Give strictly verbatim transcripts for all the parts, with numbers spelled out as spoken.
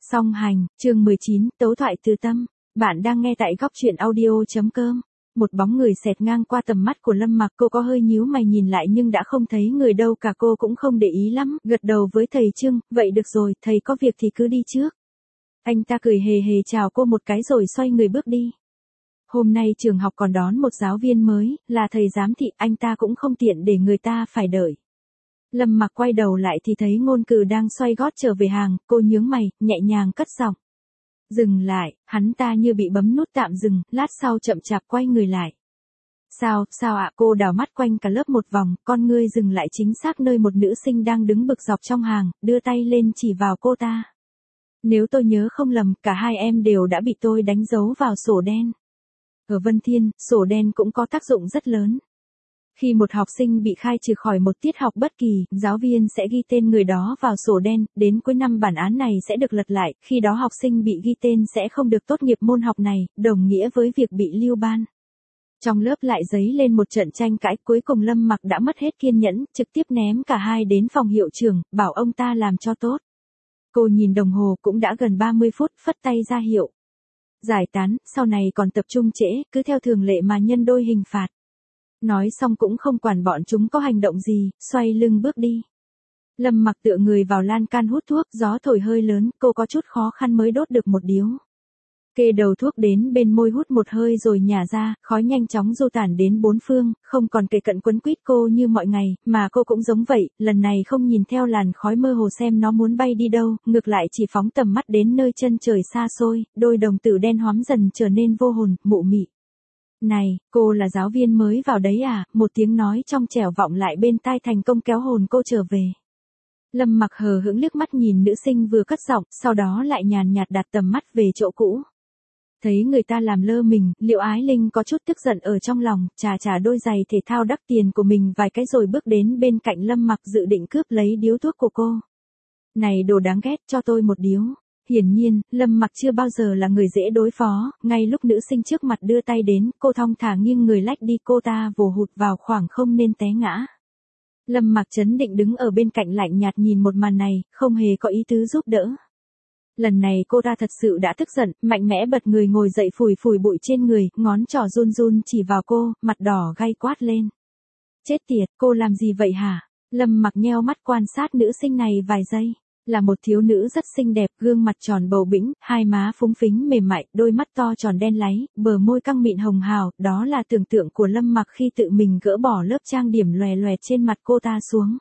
Song hành, chương mười chín, tấu thoại từ tâm. Bạn đang nghe tại góc truyện audio.com. Một bóng người xẹt ngang qua tầm mắt của Lâm Mặc, cô có hơi nhíu mày nhìn lại nhưng đã không thấy người đâu cả, cô cũng không để ý lắm, gật đầu với thầy Trương, vậy được rồi, thầy có việc thì cứ đi trước. Anh ta cười hề hề chào cô một cái rồi xoay người bước đi. Hôm nay trường học còn đón một giáo viên mới, là thầy giám thị, anh ta cũng không tiện để người ta phải đợi. Lâm Mặc quay đầu lại thì thấy Ngôn Cừ đang xoay gót trở về hàng, cô nhướng mày, nhẹ nhàng cất giọng. Dừng lại, hắn ta như bị bấm nút tạm dừng, lát sau chậm chạp quay người lại. Sao, sao ạ? Cô đảo mắt quanh cả lớp một vòng, con ngươi dừng lại chính xác nơi một nữ sinh đang đứng bực dọc trong hàng, đưa tay lên chỉ vào cô ta. Nếu tôi nhớ không lầm, cả hai em đều đã bị tôi đánh dấu vào sổ đen. Ở Vân Thiên, sổ đen cũng có tác dụng rất lớn. Khi một học sinh bị khai trừ khỏi một tiết học bất kỳ, giáo viên sẽ ghi tên người đó vào sổ đen, đến cuối năm bản án này sẽ được lật lại, khi đó học sinh bị ghi tên sẽ không được tốt nghiệp môn học này, đồng nghĩa với việc bị lưu ban. Trong lớp lại dấy lên một trận tranh cãi, cuối cùng Lâm Mặc đã mất hết kiên nhẫn, trực tiếp ném cả hai đến phòng hiệu trưởng, bảo ông ta làm cho tốt. Cô nhìn đồng hồ cũng đã gần ba mươi phút, phất tay ra hiệu. Giải tán, sau này còn tập trung trễ, cứ theo thường lệ mà nhân đôi hình phạt. Nói xong cũng không quản bọn chúng có hành động gì, xoay lưng bước đi. Lâm Mặc tựa người vào lan can hút thuốc, gió thổi hơi lớn, cô có chút khó khăn mới đốt được một điếu. Kê đầu thuốc đến bên môi hút một hơi rồi nhả ra, khói nhanh chóng du tản đến bốn phương, không còn kề cận quấn quýt cô như mọi ngày, mà cô cũng giống vậy, lần này không nhìn theo làn khói mơ hồ xem nó muốn bay đi đâu, ngược lại chỉ phóng tầm mắt đến nơi chân trời xa xôi, đôi đồng tử đen hoắm dần trở nên vô hồn, mụ mị. Này, cô là giáo viên mới vào đấy à? Một tiếng nói trong trẻo vọng lại bên tai, thành công kéo hồn cô trở về. Lâm Mặc hờ hững liếc mắt nhìn nữ sinh vừa cất giọng, sau đó lại nhàn nhạt đặt tầm mắt về chỗ cũ. Thấy người ta làm lơ mình, Liệu Ái Linh có chút tức giận ở trong lòng, chà chà đôi giày thể thao đắt tiền của mình vài cái rồi bước đến bên cạnh Lâm Mặc dự định cướp lấy điếu thuốc của cô. Này đồ đáng ghét, cho tôi một điếu. Hiển nhiên, Lâm Mặc chưa bao giờ là người dễ đối phó, ngay lúc nữ sinh trước mặt đưa tay đến, cô thong thả nghiêng người lách đi, cô ta vồ hụt vào khoảng không nên té ngã. Lâm Mặc trấn định đứng ở bên cạnh lạnh nhạt nhìn một màn này, không hề có ý tứ giúp đỡ. Lần này cô ta thật sự đã tức giận, mạnh mẽ bật người ngồi dậy phủi phủi bụi trên người, ngón trỏ run run chỉ vào cô, mặt đỏ gay quát lên. Chết tiệt, cô làm gì vậy hả? Lâm Mặc nheo mắt quan sát nữ sinh này vài giây. Là một thiếu nữ rất xinh đẹp, gương mặt tròn bầu bĩnh, hai má phúng phính mềm mại, đôi mắt to tròn đen láy, bờ môi căng mịn hồng hào, đó là tưởng tượng của Lâm Mặc khi tự mình gỡ bỏ lớp trang điểm lòe loẹt trên mặt cô ta xuống.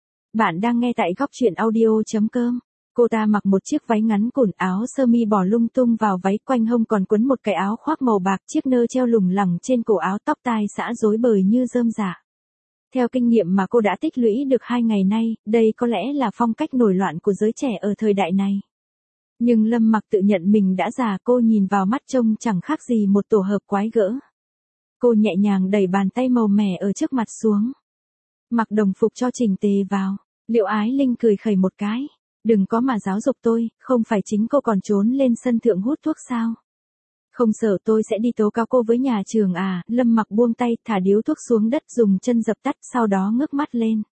Bạn đang nghe tại góc truyện audio.com. Cô ta mặc một chiếc váy ngắn cùn, áo sơ mi bỏ lung tung vào váy, quanh hông còn quấn một cái áo khoác màu bạc, chiếc nơ treo lủng lẳng trên cổ áo, tóc tai xõa rối bời như rơm rả. Theo kinh nghiệm mà cô đã tích lũy được hai ngày nay, đây có lẽ là phong cách nổi loạn của giới trẻ ở thời đại này. Nhưng Lâm Mặc tự nhận mình đã già, cô nhìn vào mắt trông chẳng khác gì một tổ hợp quái gỡ. Cô nhẹ nhàng đẩy bàn tay màu mè ở trước mặt xuống. Mặc đồng phục cho chỉnh tề vào. Liệu Ái Linh cười khẩy một cái. Đừng có mà giáo dục tôi, không phải chính cô còn trốn lên sân thượng hút thuốc sao? Không sợ tôi sẽ đi tố cáo cô với nhà trường à? Lâm Mặc buông tay, thả điếu thuốc xuống đất, dùng chân dập tắt, sau đó ngước mắt lên.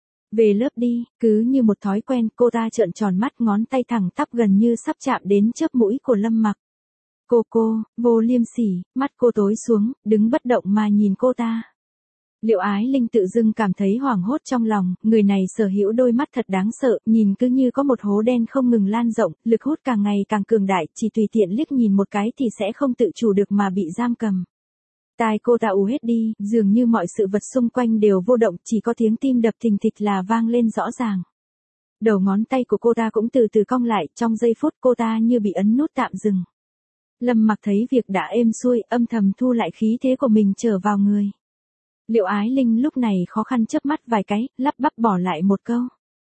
Về lớp đi, cứ như một thói quen, cô ta trợn tròn mắt, ngón tay thẳng tắp gần như sắp chạm đến chớp mũi của Lâm Mặc. Cô cô, vô liêm sỉ, mắt cô tối xuống, đứng bất động mà nhìn cô ta. Liệu Ái Linh tự dưng cảm thấy hoảng hốt trong lòng, người này sở hữu đôi mắt thật đáng sợ, nhìn cứ như có một hố đen không ngừng lan rộng, lực hút càng ngày càng cường đại, chỉ tùy tiện liếc nhìn một cái thì sẽ không tự chủ được mà bị giam cầm. Tai cô ta ù hết đi, dường như mọi sự vật xung quanh đều vô động, chỉ có tiếng tim đập thình thịch là vang lên rõ ràng. Đầu ngón tay của cô ta cũng từ từ cong lại, trong giây phút cô ta như bị ấn nút tạm dừng. Lâm Mặc thấy việc đã êm xuôi, âm thầm thu lại khí thế của mình trở vào người. Liệu Ái Linh lúc này khó khăn chớp mắt vài cái, lắp bắp bỏ lại một câu.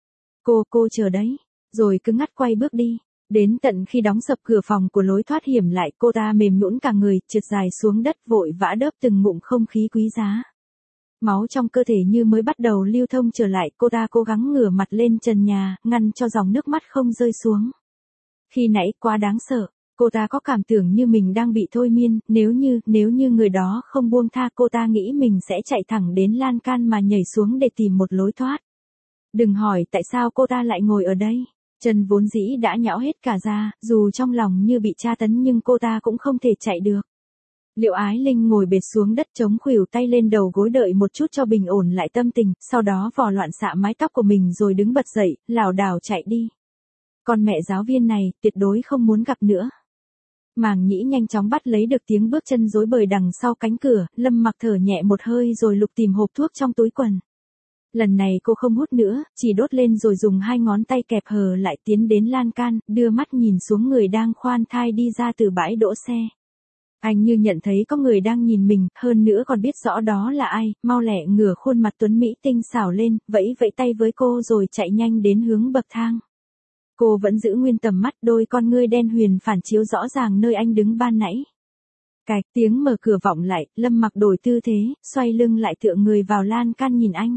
Cô, cô chờ đấy. Rồi cứ ngắt quay bước đi. Đến tận khi đóng sập cửa phòng của lối thoát hiểm lại, cô ta mềm nhũn cả người, trượt dài xuống đất, vội vã đớp từng ngụm không khí quý giá. Máu trong cơ thể như mới bắt đầu lưu thông trở lại, cô ta cố gắng ngửa mặt lên trần nhà, ngăn cho dòng nước mắt không rơi xuống. Khi nãy quá đáng sợ. Cô ta có cảm tưởng như mình đang bị thôi miên, nếu như, nếu như người đó không buông tha, cô ta nghĩ mình sẽ chạy thẳng đến lan can mà nhảy xuống để tìm một lối thoát. Đừng hỏi tại sao cô ta lại ngồi ở đây. Chân vốn dĩ đã nhão hết cả ra, dù trong lòng như bị tra tấn nhưng cô ta cũng không thể chạy được. Liệu Ái Linh ngồi bệt xuống đất chống khuỷu tay lên đầu gối đợi một chút cho bình ổn lại tâm tình, sau đó vò loạn xạ mái tóc của mình rồi đứng bật dậy, lảo đảo chạy đi. Con mẹ giáo viên này, tuyệt đối không muốn gặp nữa. Màng Nhĩ nhanh chóng bắt lấy được tiếng bước chân rối bời đằng sau cánh cửa, Lâm Mặc thở nhẹ một hơi rồi lục tìm hộp thuốc trong túi quần. Lần này cô không hút nữa, chỉ đốt lên rồi dùng hai ngón tay kẹp hờ lại tiến đến lan can, đưa mắt nhìn xuống người đang khoan thai đi ra từ bãi đỗ xe. Anh như nhận thấy có người đang nhìn mình, hơn nữa còn biết rõ đó là ai, mau lẹ ngửa khuôn mặt tuấn mỹ tinh xảo lên, vẫy vẫy tay với cô rồi chạy nhanh đến hướng bậc thang. Cô vẫn giữ nguyên tầm mắt, đôi con ngươi đen huyền phản chiếu rõ ràng nơi anh đứng ban nãy. Cạch tiếng mở cửa vọng lại, Lâm Mặc đổi tư thế, xoay lưng lại tựa người vào lan can nhìn anh.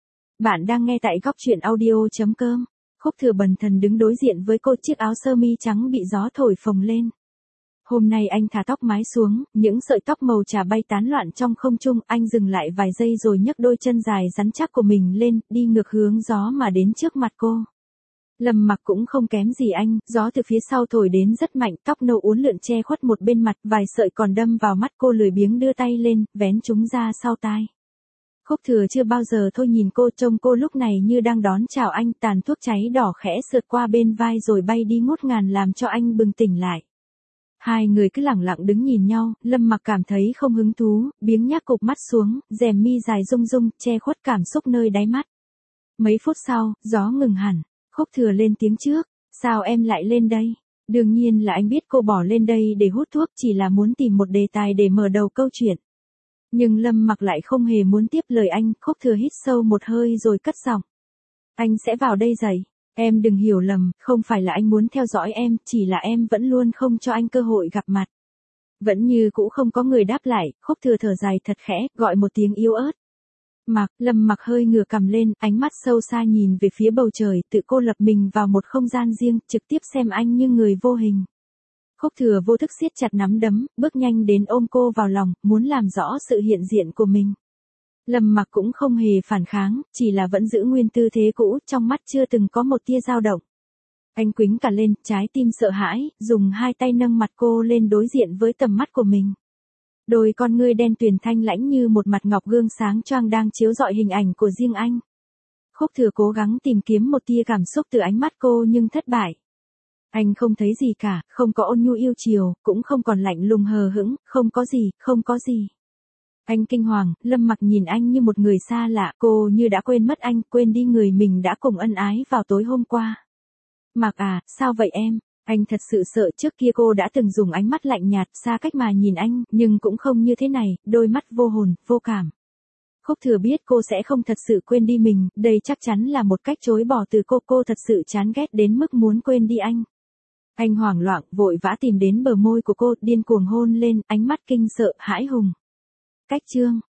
Bạn đang nghe tại góc truyện audio chấm com. Khúc Thừa bần thần đứng đối diện với cô, chiếc áo sơ mi trắng bị gió thổi phồng lên. Hôm nay anh thả tóc mái xuống, những sợi tóc màu trà bay tán loạn trong không trung, anh dừng lại vài giây rồi nhấc đôi chân dài rắn chắc của mình lên, đi ngược hướng gió mà đến trước mặt cô. Lâm Mặc cũng không kém gì anh, gió từ phía sau thổi đến rất mạnh, tóc nâu uốn lượn che khuất một bên mặt, vài sợi còn đâm vào mắt cô, lười biếng đưa tay lên, vén chúng ra sau tai. Khúc Thừa chưa bao giờ thôi nhìn cô, trông cô lúc này như đang đón chào anh, tàn thuốc cháy đỏ khẽ sượt qua bên vai rồi bay đi ngút ngàn làm cho anh bừng tỉnh lại. Hai người cứ lẳng lặng đứng nhìn nhau, Lâm Mặc cảm thấy không hứng thú, biếng nhác cụp mắt xuống, rèm mi dài rung rung, che khuất cảm xúc nơi đáy mắt. Mấy phút sau, gió ngừng hẳn, Khúc Thừa lên tiếng trước, sao em lại lên đây? Đương nhiên là anh biết cô bỏ lên đây để hút thuốc, chỉ là muốn tìm một đề tài để mở đầu câu chuyện. Nhưng Lâm Mặc lại không hề muốn tiếp lời anh, Khúc Thừa hít sâu một hơi rồi cất giọng. Anh sẽ vào đây dậy. Em đừng hiểu lầm, không phải là anh muốn theo dõi em, chỉ là em vẫn luôn không cho anh cơ hội gặp mặt. Vẫn như cũ không có người đáp lại, Khúc Thừa thở dài thật khẽ, gọi một tiếng yếu ớt. Mặc, Lâm Mặc hơi ngửa cằm lên, ánh mắt sâu xa nhìn về phía bầu trời, tự cô lập mình vào một không gian riêng, trực tiếp xem anh như người vô hình. Khúc Thừa vô thức siết chặt nắm đấm, bước nhanh đến ôm cô vào lòng, muốn làm rõ sự hiện diện của mình. Lâm Mặc cũng không hề phản kháng, chỉ là vẫn giữ nguyên tư thế cũ, trong mắt chưa từng có một tia dao động. Anh quĩnh cả lên, trái tim sợ hãi, dùng hai tay nâng mặt cô lên đối diện với tầm mắt của mình. Đôi con ngươi đen tuyền thanh lãnh như một mặt ngọc gương sáng choang đang chiếu rọi hình ảnh của riêng anh. Khúc Thừa cố gắng tìm kiếm một tia cảm xúc từ ánh mắt cô nhưng thất bại. Anh không thấy gì cả, không có ôn nhu yêu chiều, cũng không còn lạnh lùng hờ hững, không có gì, không có gì. Anh kinh hoàng, Lâm Mặc nhìn anh như một người xa lạ, cô như đã quên mất anh, quên đi người mình đã cùng ân ái vào tối hôm qua. Mặc à, sao vậy em? Anh thật sự sợ, trước kia cô đã từng dùng ánh mắt lạnh nhạt xa cách mà nhìn anh, nhưng cũng không như thế này, đôi mắt vô hồn, vô cảm. Khúc Thừa biết cô sẽ không thật sự quên đi mình, đây chắc chắn là một cách chối bỏ từ cô, cô thật sự chán ghét đến mức muốn quên đi anh. Anh hoảng loạn, vội vã tìm đến bờ môi của cô, điên cuồng hôn lên, ánh mắt kinh sợ, hãi hùng. Cách chương